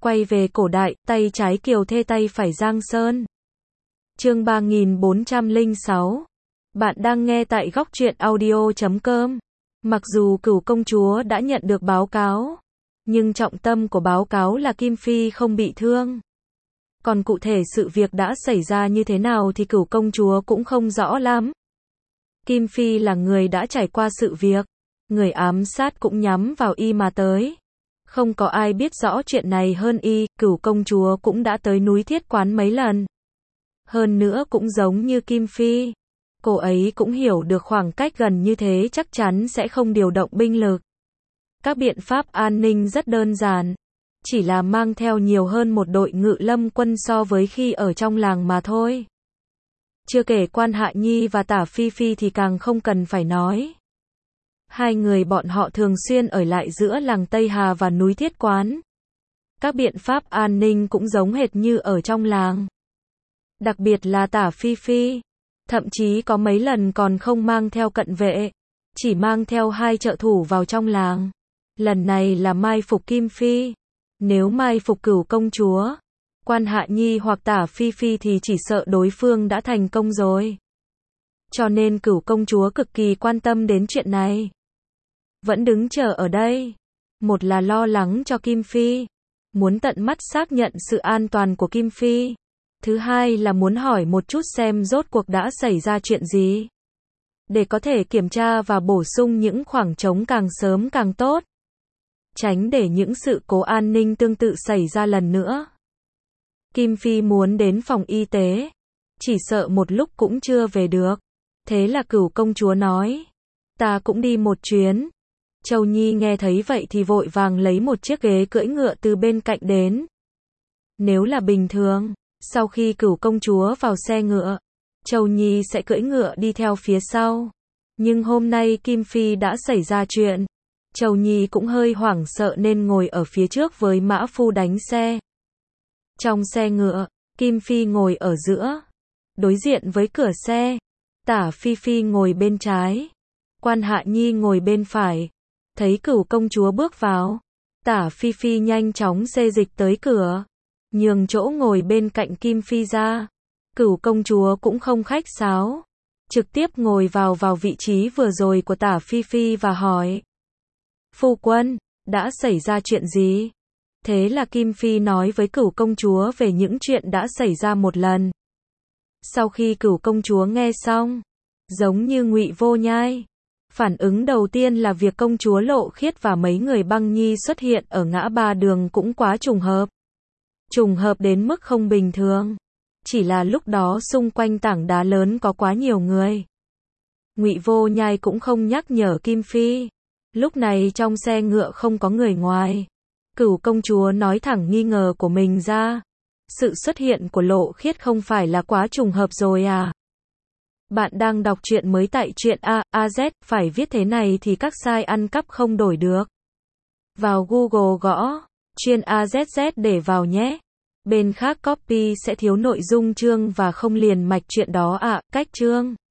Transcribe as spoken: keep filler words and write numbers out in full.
Quay về cổ đại, tay trái Kiều Thê tay phải Giang Sơn. Chương ba nghìn bốn trăm lẻ sáu. Bạn đang nghe tại góc truyện audio chấm com. Mặc dù Cửu công chúa đã nhận được báo cáo, nhưng trọng tâm của báo cáo là Kim Phi không bị thương. Còn cụ thể sự việc đã xảy ra như thế nào thì Cửu công chúa cũng không rõ lắm. Kim Phi là người đã trải qua sự việc, người ám sát cũng nhắm vào y mà tới. Không có ai biết rõ chuyện này hơn y, Cửu công chúa cũng đã tới núi Thiết Quán mấy lần. Hơn nữa cũng giống như Kim Phi, cô ấy cũng hiểu được khoảng cách gần như thế chắc chắn sẽ không điều động binh lực. Các biện pháp an ninh rất đơn giản, chỉ là mang theo nhiều hơn một đội ngự lâm quân so với khi ở trong làng mà thôi. Chưa kể Quan Hạ Nhi và Tả Phi Phi thì càng không cần phải nói. Hai người bọn họ thường xuyên ở lại giữa làng Tây Hà và núi Thiết Quán. Các biện pháp an ninh cũng giống hệt như ở trong làng. Đặc biệt là Tả Phi Phi, thậm chí có mấy lần còn không mang theo cận vệ, chỉ mang theo hai trợ thủ vào trong làng. Lần này là mai phục Kim Phi. Nếu mai phục Cửu công chúa, Quan Hạ Nhi hoặc Tả Phi Phi thì chỉ sợ đối phương đã thành công rồi. Cho nên Cửu công chúa cực kỳ quan tâm đến chuyện này. Vẫn đứng chờ ở đây. Một là lo lắng cho Kim Phi, muốn tận mắt xác nhận sự an toàn của Kim Phi. Thứ hai là muốn hỏi một chút xem rốt cuộc đã xảy ra chuyện gì, để có thể kiểm tra và bổ sung những khoảng trống càng sớm càng tốt, tránh để những sự cố an ninh tương tự xảy ra lần nữa. Kim Phi muốn đến phòng y tế, chỉ sợ một lúc cũng chưa về được. Thế là Cửu công chúa nói, ta cũng đi một chuyến. Châu Nhi nghe thấy vậy thì vội vàng lấy một chiếc ghế cưỡi ngựa từ bên cạnh đến. Nếu là bình thường, sau khi Cửu công chúa vào xe ngựa, Châu Nhi sẽ cưỡi ngựa đi theo phía sau. Nhưng hôm nay Kim Phi đã xảy ra chuyện, Châu Nhi cũng hơi hoảng sợ nên ngồi ở phía trước với mã phu đánh xe. Trong xe ngựa, Kim Phi ngồi ở giữa, đối diện với cửa xe. Tả Phi Phi ngồi bên trái, Quan Hạ Nhi ngồi bên phải. Thấy Cửu công chúa bước vào, Tả Phi Phi nhanh chóng xê dịch tới cửa, nhường chỗ ngồi bên cạnh Kim Phi ra. Cửu công chúa cũng không khách sáo, trực tiếp ngồi vào vào vị trí vừa rồi của Tả Phi Phi và hỏi: Phu quân, đã xảy ra chuyện gì? Thế là Kim Phi nói với Cửu công chúa về những chuyện đã xảy ra một lần. Sau khi Cửu công chúa nghe xong, giống như Ngụy Vô Nhai, phản ứng đầu tiên là việc công chúa Lộ Khiết và mấy người Băng Nhi xuất hiện ở ngã ba đường cũng quá trùng hợp. Trùng hợp đến mức không bình thường. Chỉ là lúc đó xung quanh tảng đá lớn có quá nhiều người. Ngụy Vô Nhai cũng không nhắc nhở Kim Phi. Lúc này trong xe ngựa không có người ngoài. Cửu công chúa nói thẳng nghi ngờ của mình ra. Sự xuất hiện của Lộ Khiết không phải là quá trùng hợp rồi à? Bạn đang đọc truyện mới tại truyện A, A Z, phải viết thế này thì các site ăn cắp không đổi được. Vào Google gõ truyện A Z Z để vào nhé. Bên khác copy sẽ thiếu nội dung chương và không liền mạch truyện đó ạ. À, cách chương